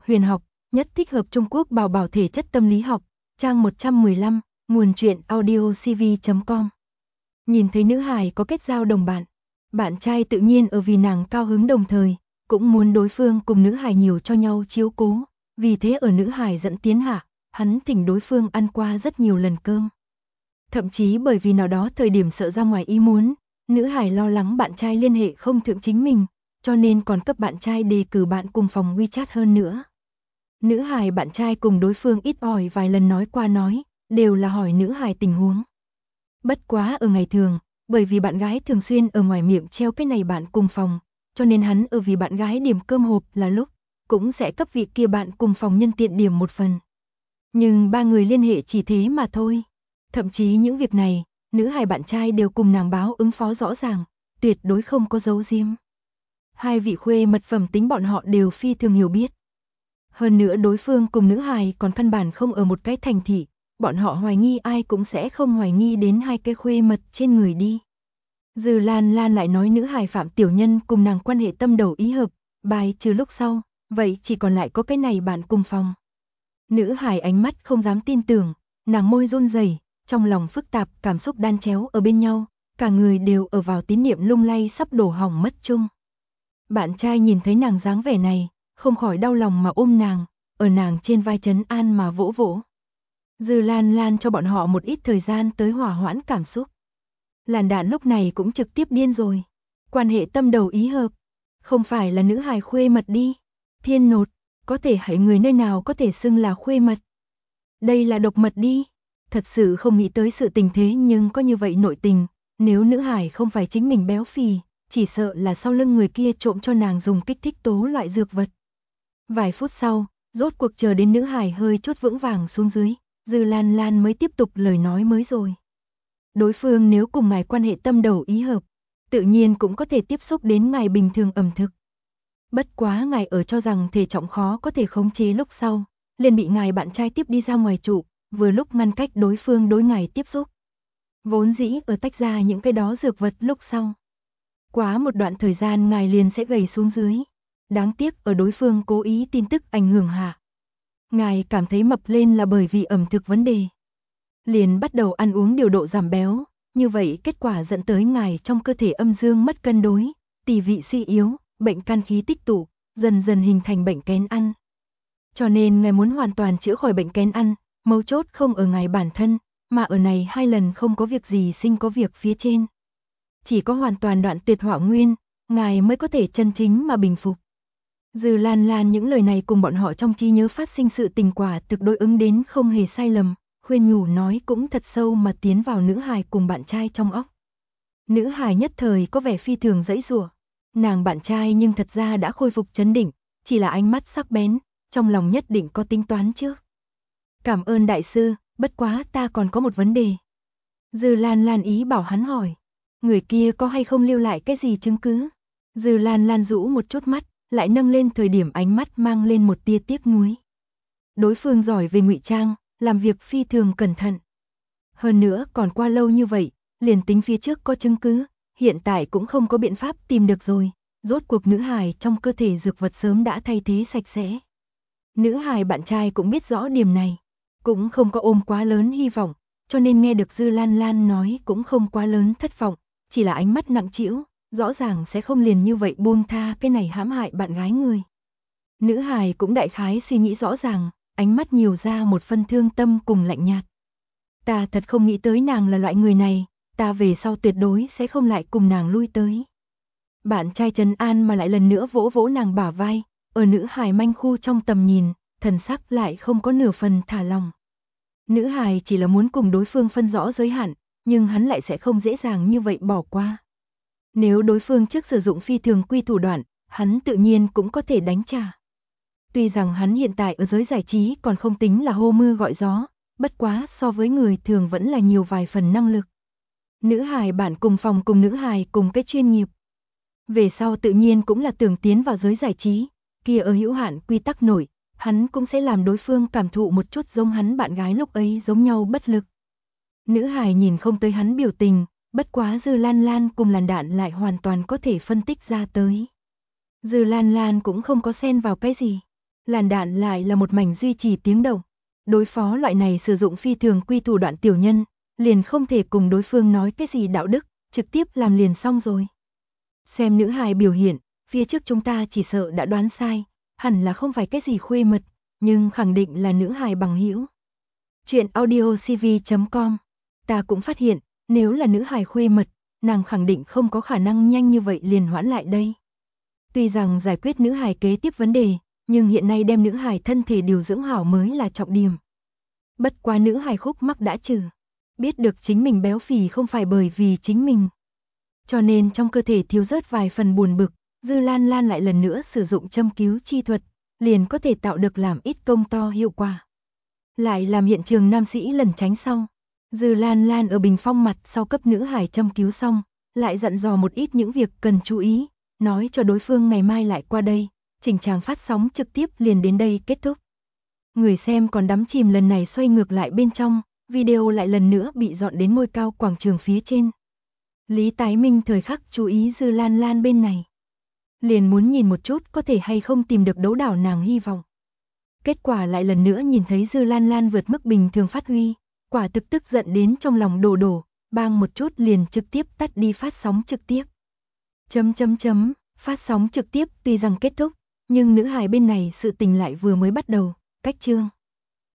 huyền học, nhất thích hợp Trung Quốc bảo bảo thể chất tâm lý học, trang 115, nguồn truyện audiocv.com. Nhìn thấy nữ hài có kết giao đồng bạn, bạn trai tự nhiên ở vì nàng cao hứng đồng thời, cũng muốn đối phương cùng nữ hài nhiều cho nhau chiếu cố, vì thế ở nữ hài dẫn tiến hạ, hắn thỉnh đối phương ăn qua rất nhiều lần cơm. Thậm chí bởi vì nào đó thời điểm sợ ra ngoài ý muốn, nữ hài lo lắng bạn trai liên hệ không thượng chính mình, cho nên còn cấp bạn trai đề cử bạn cùng phòng WeChat hơn nữa. Nữ hài bạn trai cùng đối phương ít ỏi vài lần nói qua nói, đều là hỏi nữ hài tình huống. Bất quá ở ngày thường, bởi vì bạn gái thường xuyên ở ngoài miệng treo cái này bạn cùng phòng, cho nên hắn ở vì bạn gái điểm cơm hộp là lúc, cũng sẽ cấp vị kia bạn cùng phòng nhân tiện điểm một phần. Nhưng ba người liên hệ chỉ thế mà thôi. Thậm chí những việc này, nữ hài bạn trai đều cùng nàng báo ứng phó rõ ràng, tuyệt đối không có giấu giếm. Hai vị khuê mật phẩm tính bọn họ đều phi thường hiểu biết. Hơn nữa đối phương cùng nữ hài còn căn bản không ở một cái thành thị, bọn họ hoài nghi ai cũng sẽ không hoài nghi đến hai cái khuê mật trên người đi. Dư Lan Lan lại nói nữ hài Phạm Tiểu Nhân cùng nàng quan hệ tâm đầu ý hợp, bài trừ lúc sau, vậy chỉ còn lại có cái này bạn cùng phòng. Nữ hài ánh mắt không dám tin tưởng, nàng môi run rẩy, trong lòng phức tạp cảm xúc đan chéo ở bên nhau, cả người đều ở vào tín niệm lung lay sắp đổ hỏng mất chung. Bạn trai nhìn thấy nàng dáng vẻ này, không khỏi đau lòng mà ôm nàng, ở nàng trên vai trấn an mà vỗ vỗ. Dư Lan Lan cho bọn họ một ít thời gian tới hòa hoãn cảm xúc. Làn đạn lúc này cũng trực tiếp điên rồi. Quan hệ tâm đầu ý hợp. Không phải là nữ hài khuê mật đi. Thiên nột, có thể hãy người nơi nào có thể xưng là khuê mật. Đây là độc mật đi. Thật sự không nghĩ tới sự tình thế nhưng có như vậy nội tình. Nếu nữ hài không phải chính mình béo phì, chỉ sợ là sau lưng người kia trộm cho nàng dùng kích thích tố loại dược vật. Vài phút sau, rốt cuộc chờ đến nữ hài hơi chút vững vàng xuống dưới, Dư Lan Lan mới tiếp tục lời nói mới rồi. Đối phương nếu cùng ngài quan hệ tâm đầu ý hợp, tự nhiên cũng có thể tiếp xúc đến ngài bình thường ẩm thực. Bất quá ngài ở cho rằng thể trọng khó có thể khống chế lúc sau, liền bị ngài bạn trai tiếp đi ra ngoài trụ, vừa lúc ngăn cách đối phương đối ngài tiếp xúc. Vốn dĩ ở tách ra những cái đó dược vật lúc sau. Quá một đoạn thời gian ngài liền sẽ gầy xuống dưới. Đáng tiếc ở đối phương cố ý tin tức ảnh hưởng hạ. Ngài cảm thấy mập lên là bởi vì ẩm thực vấn đề. Liền bắt đầu ăn uống điều độ giảm béo, như vậy kết quả dẫn tới ngài trong cơ thể âm dương mất cân đối, tỳ vị suy yếu, bệnh can khí tích tụ, dần dần hình thành bệnh kén ăn. Cho nên ngài muốn hoàn toàn chữa khỏi bệnh kén ăn, mấu chốt không ở ngài bản thân, mà ở này 2 lần không có việc gì sinh có việc phía trên. Chỉ có hoàn toàn đoạn tuyệt hỏa nguyên, ngài mới có thể chân chính mà bình phục. Dư Lan Lan những lời này cùng bọn họ trong trí nhớ phát sinh sự tình quả thực đối ứng đến không hề sai lầm, khuyên nhủ nói cũng thật sâu mà tiến vào nữ hài cùng bạn trai trong óc. Nữ hài nhất thời có vẻ phi thường giãy giụa, nàng bạn trai nhưng thật ra đã khôi phục trấn định, chỉ là ánh mắt sắc bén, trong lòng nhất định có tính toán chứ. Cảm ơn đại sư, bất quá ta còn có một vấn đề. Dư Lan Lan ý bảo hắn hỏi, người kia có hay không lưu lại cái gì chứng cứ? Dư Lan Lan rũ một chút mắt, lại nâng lên thời điểm ánh mắt mang lên một tia tiếc nuối. Đối phương giỏi về ngụy trang, làm việc phi thường cẩn thận. Hơn nữa còn qua lâu như vậy, liền tính phía trước có chứng cứ, hiện tại cũng không có biện pháp tìm được rồi, rốt cuộc nữ hài trong cơ thể dược vật sớm đã thay thế sạch sẽ. Nữ hài bạn trai cũng biết rõ điểm này, cũng không có ôm quá lớn hy vọng, cho nên nghe được Dư Lan Lan nói cũng không quá lớn thất vọng, chỉ là ánh mắt nặng trĩu, rõ ràng sẽ không liền như vậy buông tha cái này hãm hại bạn gái người. Nữ hài cũng đại khái suy nghĩ rõ ràng, ánh mắt nhiều ra một phân thương tâm cùng lạnh nhạt. Ta thật không nghĩ tới nàng là loại người này, ta về sau tuyệt đối sẽ không lại cùng nàng lui tới. Bạn trai trấn an mà lại lần nữa vỗ vỗ nàng bả vai, ở nữ hài manh khu trong tầm nhìn, thần sắc lại không có nửa phần thả lòng. Nữ hài chỉ là muốn cùng đối phương phân rõ giới hạn, nhưng hắn lại sẽ không dễ dàng như vậy bỏ qua. Nếu đối phương trước sử dụng phi thường quy thủ đoạn, hắn tự nhiên cũng có thể đánh trả. Tuy rằng hắn hiện tại ở giới giải trí còn không tính là hô mưa gọi gió, bất quá so với người thường vẫn là nhiều vài phần năng lực. Nữ hài bạn cùng phòng cùng nữ hài cùng cái chuyên nghiệp. Về sau tự nhiên cũng là tưởng tiến vào giới giải trí, kia ở hữu hạn quy tắc nổi, hắn cũng sẽ làm đối phương cảm thụ một chút giống hắn bạn gái lúc ấy giống nhau bất lực. Nữ hài nhìn không tới hắn biểu tình, bất quá Dư Lan Lan cùng làn đạn lại hoàn toàn có thể phân tích ra tới. Dư Lan Lan cũng không có xen vào cái gì. Làn đạn lại là một mảnh duy trì tiếng động. Đối phó loại này sử dụng phi thường quy thủ đoạn tiểu nhân, liền không thể cùng đối phương nói cái gì đạo đức, trực tiếp làm liền xong rồi. Xem nữ hài biểu hiện, phía trước chúng ta chỉ sợ đã đoán sai, hẳn là không phải cái gì khuê mật, nhưng khẳng định là nữ hài bằng hữu. Chuyện audiocv.com. Ta cũng phát hiện, nếu là nữ hài khuê mật, nàng khẳng định không có khả năng nhanh như vậy liền hoãn lại đây. Tuy rằng giải quyết nữ hài kế tiếp vấn đề, nhưng hiện nay đem nữ hài thân thể điều dưỡng hảo mới là trọng điểm. Bất quá nữ hài khúc mắc đã trừ, biết được chính mình béo phì không phải bởi vì chính mình. Cho nên trong cơ thể thiếu rớt vài phần buồn bực, Dư Lan Lan lại lần nữa sử dụng châm cứu chi thuật, liền có thể tạo được làm ít công to hiệu quả. Lại làm hiện trường nam sĩ lẩn tránh xong, Dư Lan Lan ở bình phong mặt sau cấp nữ hải châm cứu xong, lại dặn dò một ít những việc cần chú ý, nói cho đối phương ngày mai lại qua đây, chỉnh tràng phát sóng trực tiếp liền đến đây kết thúc. Người xem còn đắm chìm lần này xoay ngược lại bên trong, video lại lần nữa bị dọn đến ngôi cao quảng trường phía trên. Lý Tái Minh thời khắc chú ý Dư Lan Lan bên này. Liền muốn nhìn một chút có thể hay không tìm được đấu đảo nàng hy vọng. Kết quả lại lần nữa nhìn thấy Dư Lan Lan vượt mức bình thường phát huy, quả thực tức giận đến trong lòng đổ, bang một chút liền trực tiếp tắt đi phát sóng trực tiếp. Phát sóng trực tiếp tuy rằng kết thúc, nhưng nữ hài bên này sự tình lại vừa mới bắt đầu, cách chương.